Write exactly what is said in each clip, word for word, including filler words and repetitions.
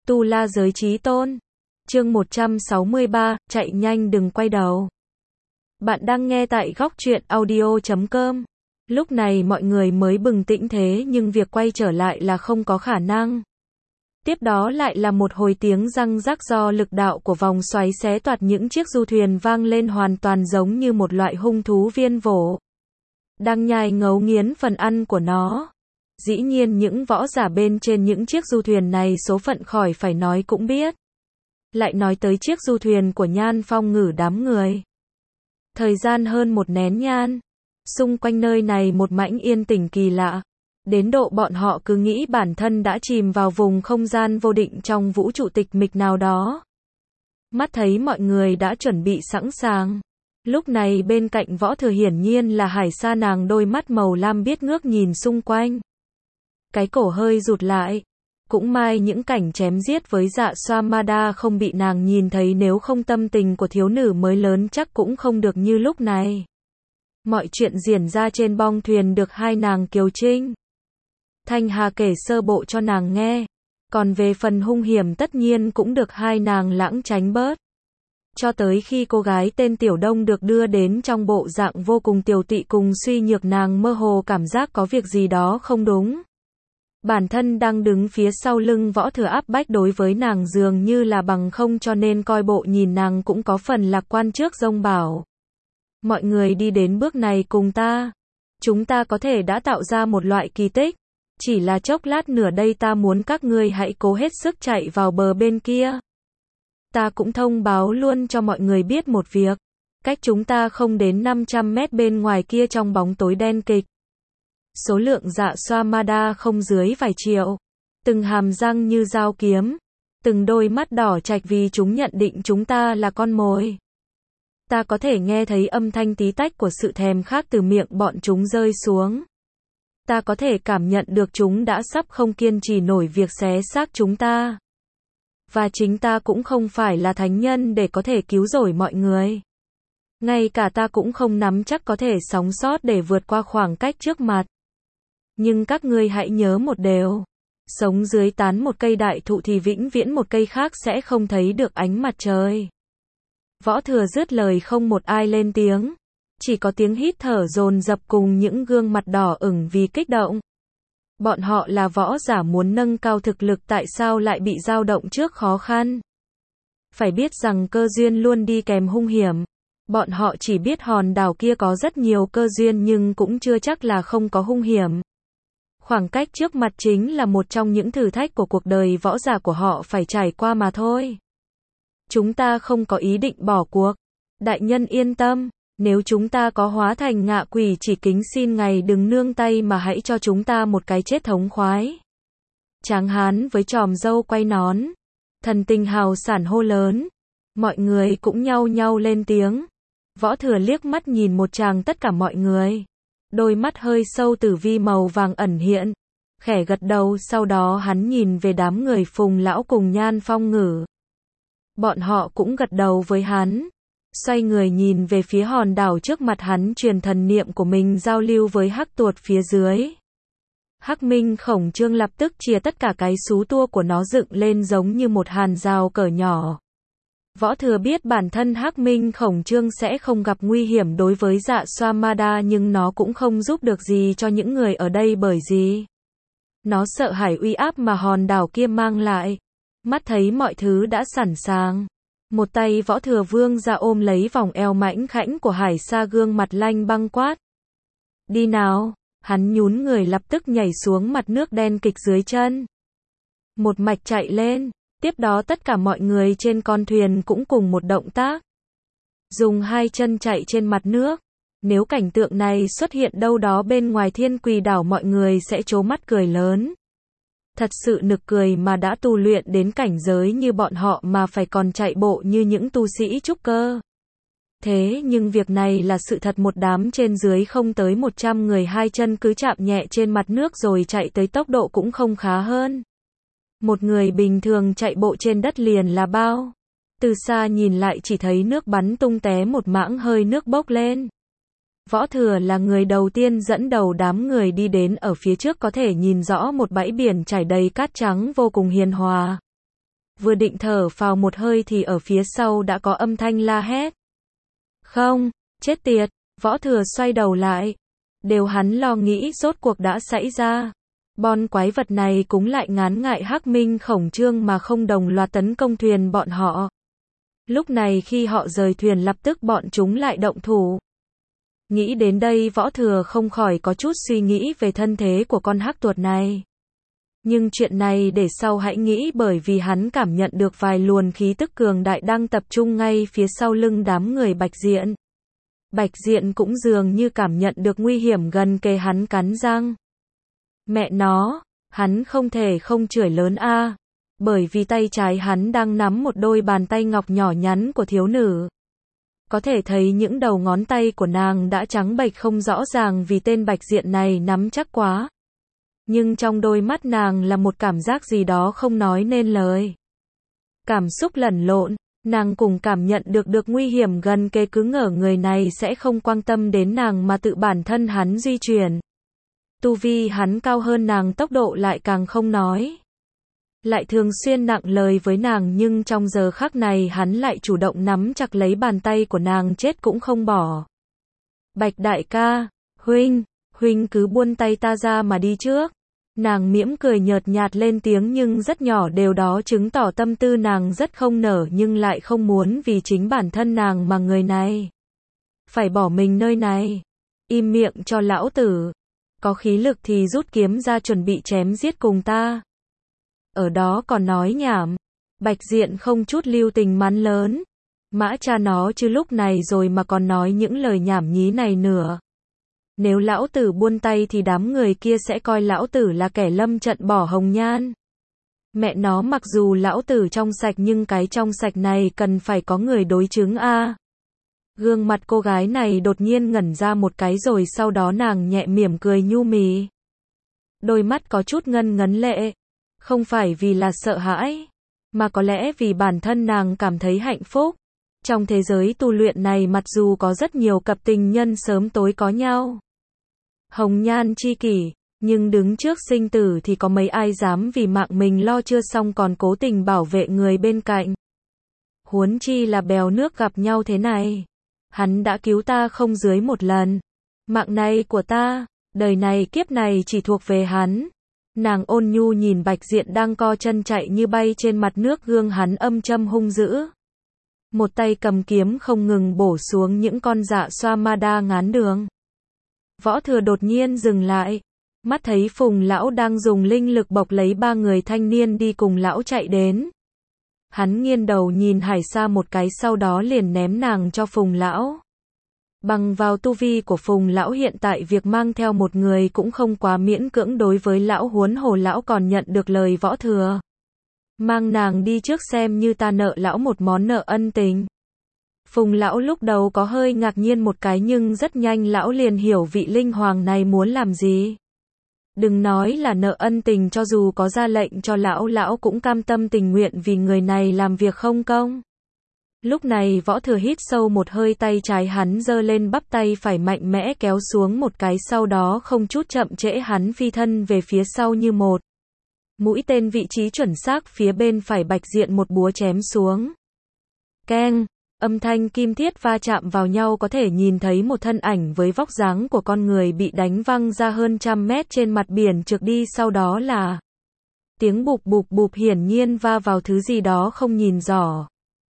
Tu La Giới Chí Tôn. Chương một trăm sáu mươi ba, chạy nhanh đừng quay đầu. Bạn đang nghe tại góc truyện audio chấm com. Lúc này mọi người mới bừng tỉnh thế nhưng việc quay trở lại là không có khả năng. Tiếp đó lại là một hồi tiếng răng rắc do lực đạo của vòng xoáy xé toạc những chiếc du thuyền vang lên hoàn toàn giống như một loại hung thú viên vổ. Đang nhai ngấu nghiến phần ăn của nó. Dĩ nhiên những võ giả bên trên những chiếc du thuyền này số phận khỏi phải nói cũng biết. Lại nói tới chiếc du thuyền của Nhan Phong Ngử đám người. Thời gian hơn một nén nhang. Xung quanh nơi này một mảnh yên tĩnh kỳ lạ. Đến độ bọn họ cứ nghĩ bản thân đã chìm vào vùng không gian vô định trong vũ trụ tịch mịch nào đó. Mắt thấy mọi người đã chuẩn bị sẵn sàng. Lúc này bên cạnh Võ Thừa hiển nhiên là Hải Sa, nàng đôi mắt màu lam biết ngước nhìn xung quanh. Cái cổ hơi rụt lại. Cũng may những cảnh chém giết với Dạ Xoa Ma Đa không bị nàng nhìn thấy, nếu không tâm tình của thiếu nữ mới lớn chắc cũng không được như lúc này. Mọi chuyện diễn ra trên bong thuyền được hai nàng Kiều Trinh Thanh Hà kể sơ bộ cho nàng nghe. Còn về phần hung hiểm tất nhiên cũng được hai nàng lãng tránh bớt. Cho tới khi cô gái tên Tiểu Đông được đưa đến trong bộ dạng vô cùng tiều tụy cùng suy nhược, nàng mơ hồ cảm giác có việc gì đó không đúng. Bản thân đang đứng phía sau lưng Võ Thừa áp bách đối với nàng dường như là bằng không, cho nên coi bộ nhìn nàng cũng có phần lạc quan trước dông bảo. Mọi người đi đến bước này cùng ta. Chúng ta có thể đã tạo ra một loại kỳ tích. Chỉ là chốc lát nữa đây ta muốn các ngươi hãy cố hết sức chạy vào bờ bên kia. Ta cũng thông báo luôn cho mọi người biết một việc. Cách chúng ta không đến năm trăm mét bên ngoài kia trong bóng tối đen kịch. Số lượng Dạ Xoa Ma Đa không dưới vài triệu. Từng hàm răng như dao kiếm. Từng đôi mắt đỏ trạch vì chúng nhận định chúng ta là con mồi. Ta có thể nghe thấy âm thanh tí tách của sự thèm khát từ miệng bọn chúng rơi xuống. Ta có thể cảm nhận được chúng đã sắp không kiên trì nổi việc xé xác chúng ta. Và chính ta cũng không phải là thánh nhân để có thể cứu rỗi mọi người. Ngay cả ta cũng không nắm chắc có thể sống sót để vượt qua khoảng cách trước mặt. Nhưng các ngươi hãy nhớ một điều. Sống dưới tán một cây đại thụ thì vĩnh viễn một cây khác sẽ không thấy được ánh mặt trời. Võ Thừa dứt lời không một ai lên tiếng. Chỉ có tiếng hít thở dồn dập cùng những gương mặt đỏ ửng vì kích động. Bọn họ là võ giả muốn nâng cao thực lực, tại sao lại bị dao động trước khó khăn? Phải biết rằng cơ duyên luôn đi kèm hung hiểm. Bọn họ chỉ biết hòn đảo kia có rất nhiều cơ duyên nhưng cũng chưa chắc là không có hung hiểm. Khoảng cách trước mặt chính là một trong những thử thách của cuộc đời võ giả của họ phải trải qua mà thôi. Chúng ta không có ý định bỏ cuộc. Đại nhân yên tâm. Nếu chúng ta có hóa thành ngạ quỷ chỉ kính xin ngài đừng nương tay mà hãy cho chúng ta một cái chết thống khoái. Tráng hán với chòm râu quay nón. Thần tình hào sản hô lớn. Mọi người cũng nhao nhao lên tiếng. Võ Thừa liếc mắt nhìn một tràng tất cả mọi người. Đôi mắt hơi sâu tử vi màu vàng ẩn hiện. Khẽ gật đầu, sau đó hắn nhìn về đám người Phùng Lão cùng Nhan Phong Ngử. Bọn họ cũng gật đầu với hắn. Xoay người nhìn về phía hòn đảo trước mặt hắn, truyền thần niệm của mình giao lưu với Hắc Tuột phía dưới. Hắc Minh Khổng Trương lập tức chia tất cả cái xú tua của nó dựng lên giống như một hàn rào cỡ nhỏ. Võ Thừa biết bản thân Hắc Minh Khổng Trương sẽ không gặp nguy hiểm đối với Dạ Xoa Ma Đa, nhưng nó cũng không giúp được gì cho những người ở đây, bởi gì? Nó sợ hãi uy áp mà hòn đảo kia mang lại. Mắt thấy mọi thứ đã sẵn sàng. Một tay Võ Thừa vương ra ôm lấy vòng eo mảnh khảnh của Hải Sa, gương mặt lanh băng quát. Đi nào, hắn nhún người lập tức nhảy xuống mặt nước đen kịch dưới chân. Một mạch chạy lên, tiếp đó tất cả mọi người trên con thuyền cũng cùng một động tác. Dùng hai chân chạy trên mặt nước. Nếu cảnh tượng này xuất hiện đâu đó bên ngoài Thiên Quỳ đảo mọi người sẽ trố mắt cười lớn. Thật sự nực cười mà đã tu luyện đến cảnh giới như bọn họ mà phải còn chạy bộ như những tu sĩ trúc cơ. Thế nhưng việc này là sự thật, một đám trên dưới không tới một trăm người hai chân cứ chạm nhẹ trên mặt nước rồi chạy tới tốc độ cũng không khá hơn. Một người bình thường chạy bộ trên đất liền là bao. Từ xa nhìn lại chỉ thấy nước bắn tung té, một mảng hơi nước bốc lên. Võ Thừa là người đầu tiên dẫn đầu đám người đi đến, ở phía trước có thể nhìn rõ một bãi biển trải đầy cát trắng vô cùng hiền hòa. Vừa định thở phào một hơi thì ở phía sau đã có âm thanh la hét. Không, chết tiệt, Võ Thừa xoay đầu lại. Đều hắn lo nghĩ rốt cuộc đã xảy ra. Bon quái vật này cũng lại ngán ngại Hắc Minh Khổng Trương mà không đồng loạt tấn công thuyền bọn họ. Lúc này khi họ rời thuyền lập tức bọn chúng lại động thủ. Nghĩ đến đây Võ Thừa không khỏi có chút suy nghĩ về thân thế của con hắc tuột này. Nhưng chuyện này để sau hãy nghĩ, bởi vì hắn cảm nhận được vài luồng khí tức cường đại đang tập trung ngay phía sau lưng đám người Bạch Diện. Bạch Diện cũng dường như cảm nhận được nguy hiểm gần kề, hắn cắn răng. Mẹ nó, hắn không thể không chửi lớn a, bởi vì tay trái hắn đang nắm một đôi bàn tay ngọc nhỏ nhắn của thiếu nữ. Có thể thấy những đầu ngón tay của nàng đã trắng bệch không rõ ràng vì tên Bạch Diện này nắm chắc quá. Nhưng trong đôi mắt nàng là một cảm giác gì đó không nói nên lời. Cảm xúc lẫn lộn, nàng cùng cảm nhận được được nguy hiểm gần kề, cứ ngờ người này sẽ không quan tâm đến nàng mà tự bản thân hắn di chuyển. Tu vi hắn cao hơn nàng, tốc độ lại càng không nói. Lại thường xuyên nặng lời với nàng, nhưng trong giờ khắc này hắn lại chủ động nắm chặt lấy bàn tay của nàng, chết cũng không bỏ. Bạch đại ca, huynh, huynh cứ buông tay ta ra mà đi trước. Nàng mỉm cười nhợt nhạt lên tiếng nhưng rất nhỏ, đều đó chứng tỏ tâm tư nàng rất không nở nhưng lại không muốn vì chính bản thân nàng mà người này phải bỏ mình nơi này. Im miệng cho lão tử. Có khí lực thì rút kiếm ra chuẩn bị chém giết cùng ta. Ở đó còn nói nhảm. Bạch Diện không chút lưu tình mắng lớn. Mã cha nó chứ lúc này rồi mà còn nói những lời nhảm nhí này nữa. Nếu lão tử buông tay thì đám người kia sẽ coi lão tử là kẻ lâm trận bỏ hồng nhan. Mẹ nó, mặc dù lão tử trong sạch nhưng cái trong sạch này cần phải có người đối chứng a. Gương mặt cô gái này đột nhiên ngẩn ra một cái rồi sau đó nàng nhẹ mỉm cười nhu mì. Đôi mắt có chút ngân ngấn lệ. Không phải vì là sợ hãi, mà có lẽ vì bản thân nàng cảm thấy hạnh phúc. Trong thế giới tu luyện này mặc dù có rất nhiều cặp tình nhân sớm tối có nhau. Hồng nhan chi kỷ, nhưng đứng trước sinh tử thì có mấy ai dám vì mạng mình lo chưa xong còn cố tình bảo vệ người bên cạnh. Huống chi là bèo nước gặp nhau thế này. Hắn đã cứu ta không dưới một lần. Mạng này của ta, đời này kiếp này chỉ thuộc về hắn. Nàng ôn nhu nhìn Bạch Diện đang co chân chạy như bay trên mặt nước, gương hắn âm châm hung dữ. Một tay cầm kiếm không ngừng bổ xuống những con dạ xoa ma đa ngán đường. Võ Thừa đột nhiên dừng lại. Mắt thấy Phùng lão đang dùng linh lực bọc lấy ba người thanh niên đi cùng lão chạy đến. Hắn nghiêng đầu nhìn Hải Sa một cái, sau đó liền ném nàng cho Phùng lão. Bằng vào tu vi của Phùng lão hiện tại, việc mang theo một người cũng không quá miễn cưỡng đối với lão, huống hồ lão còn nhận được lời Võ Thừa. Mang nàng đi trước xem như ta nợ lão một món nợ ân tình. Phùng lão lúc đầu có hơi ngạc nhiên một cái nhưng rất nhanh lão liền hiểu vị linh hoàng này muốn làm gì. Đừng nói là nợ ân tình, cho dù có ra lệnh cho lão, lão cũng cam tâm tình nguyện vì người này làm việc không công. Lúc này Võ Thừa hít sâu một hơi, tay trái hắn giơ lên, bắp tay phải mạnh mẽ kéo xuống một cái, sau đó không chút chậm trễ hắn phi thân về phía sau như một mũi tên, vị trí chuẩn xác phía bên phải Bạch Diện một búa chém xuống. Keng, âm thanh kim thiết va chạm vào nhau, có thể nhìn thấy một thân ảnh với vóc dáng của con người bị đánh văng ra hơn trăm mét trên mặt biển trượt đi, sau đó là tiếng bụp bụp bụp, hiển nhiên va vào thứ gì đó không nhìn rõ.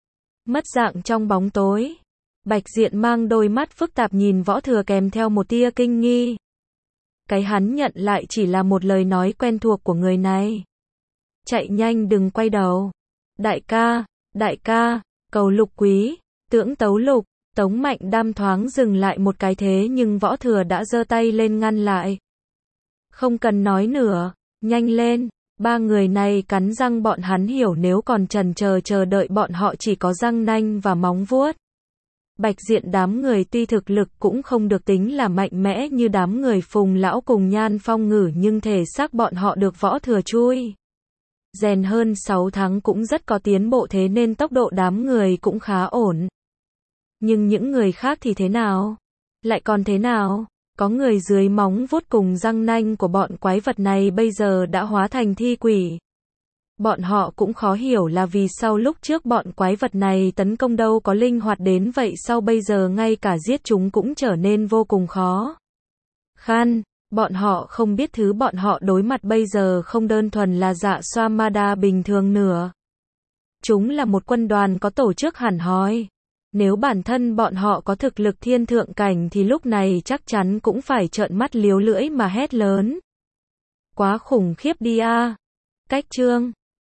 Mất dạng trong bóng tối. Bạch Diện mang đôi mắt phức tạp nhìn Võ Thừa kèm theo một tia kinh nghi. Cái hắn nhận lại chỉ là một lời nói quen thuộc của người này. Chạy nhanh, đừng quay đầu. Đại ca, đại ca, cầu lục quý, Tưởng Tấu Lục. Tống Mạnh Đam thoáng dừng lại một cái, thế nhưng Võ Thừa đã giơ tay lên ngăn lại. Không cần nói nữa, nhanh lên. Ba người này cắn răng, bọn hắn hiểu nếu còn chần chờ chờ đợi bọn họ chỉ có răng nanh và móng vuốt. Bạch Diện đám người tuy thực lực cũng không được tính là mạnh mẽ như đám người Phùng lão cùng Nhan Phong Ngử, nhưng thể xác bọn họ được Võ Thừa chui rèn hơn sáu tháng cũng rất có tiến bộ, thế nên tốc độ đám người cũng khá ổn. Nhưng những người khác thì thế nào? Lại còn thế nào? Có người dưới móng vuốt cùng răng nanh của bọn quái vật này bây giờ đã hóa thành thi quỷ. Bọn họ cũng khó hiểu là vì sao lúc trước bọn quái vật này tấn công đâu có linh hoạt đến vậy sao bây giờ ngay cả giết chúng cũng trở nên vô cùng khó khăn. Bọn họ không biết thứ bọn họ đối mặt bây giờ không đơn thuần là dạ xoa ma đa bình thường nữa. Chúng là một quân đoàn có tổ chức hẳn hoi. Nếu bản thân bọn họ có thực lực thiên thượng cảnh thì lúc này chắc chắn cũng phải trợn mắt líu lưỡi mà hét lớn. Quá khủng khiếp đi a. Cách chương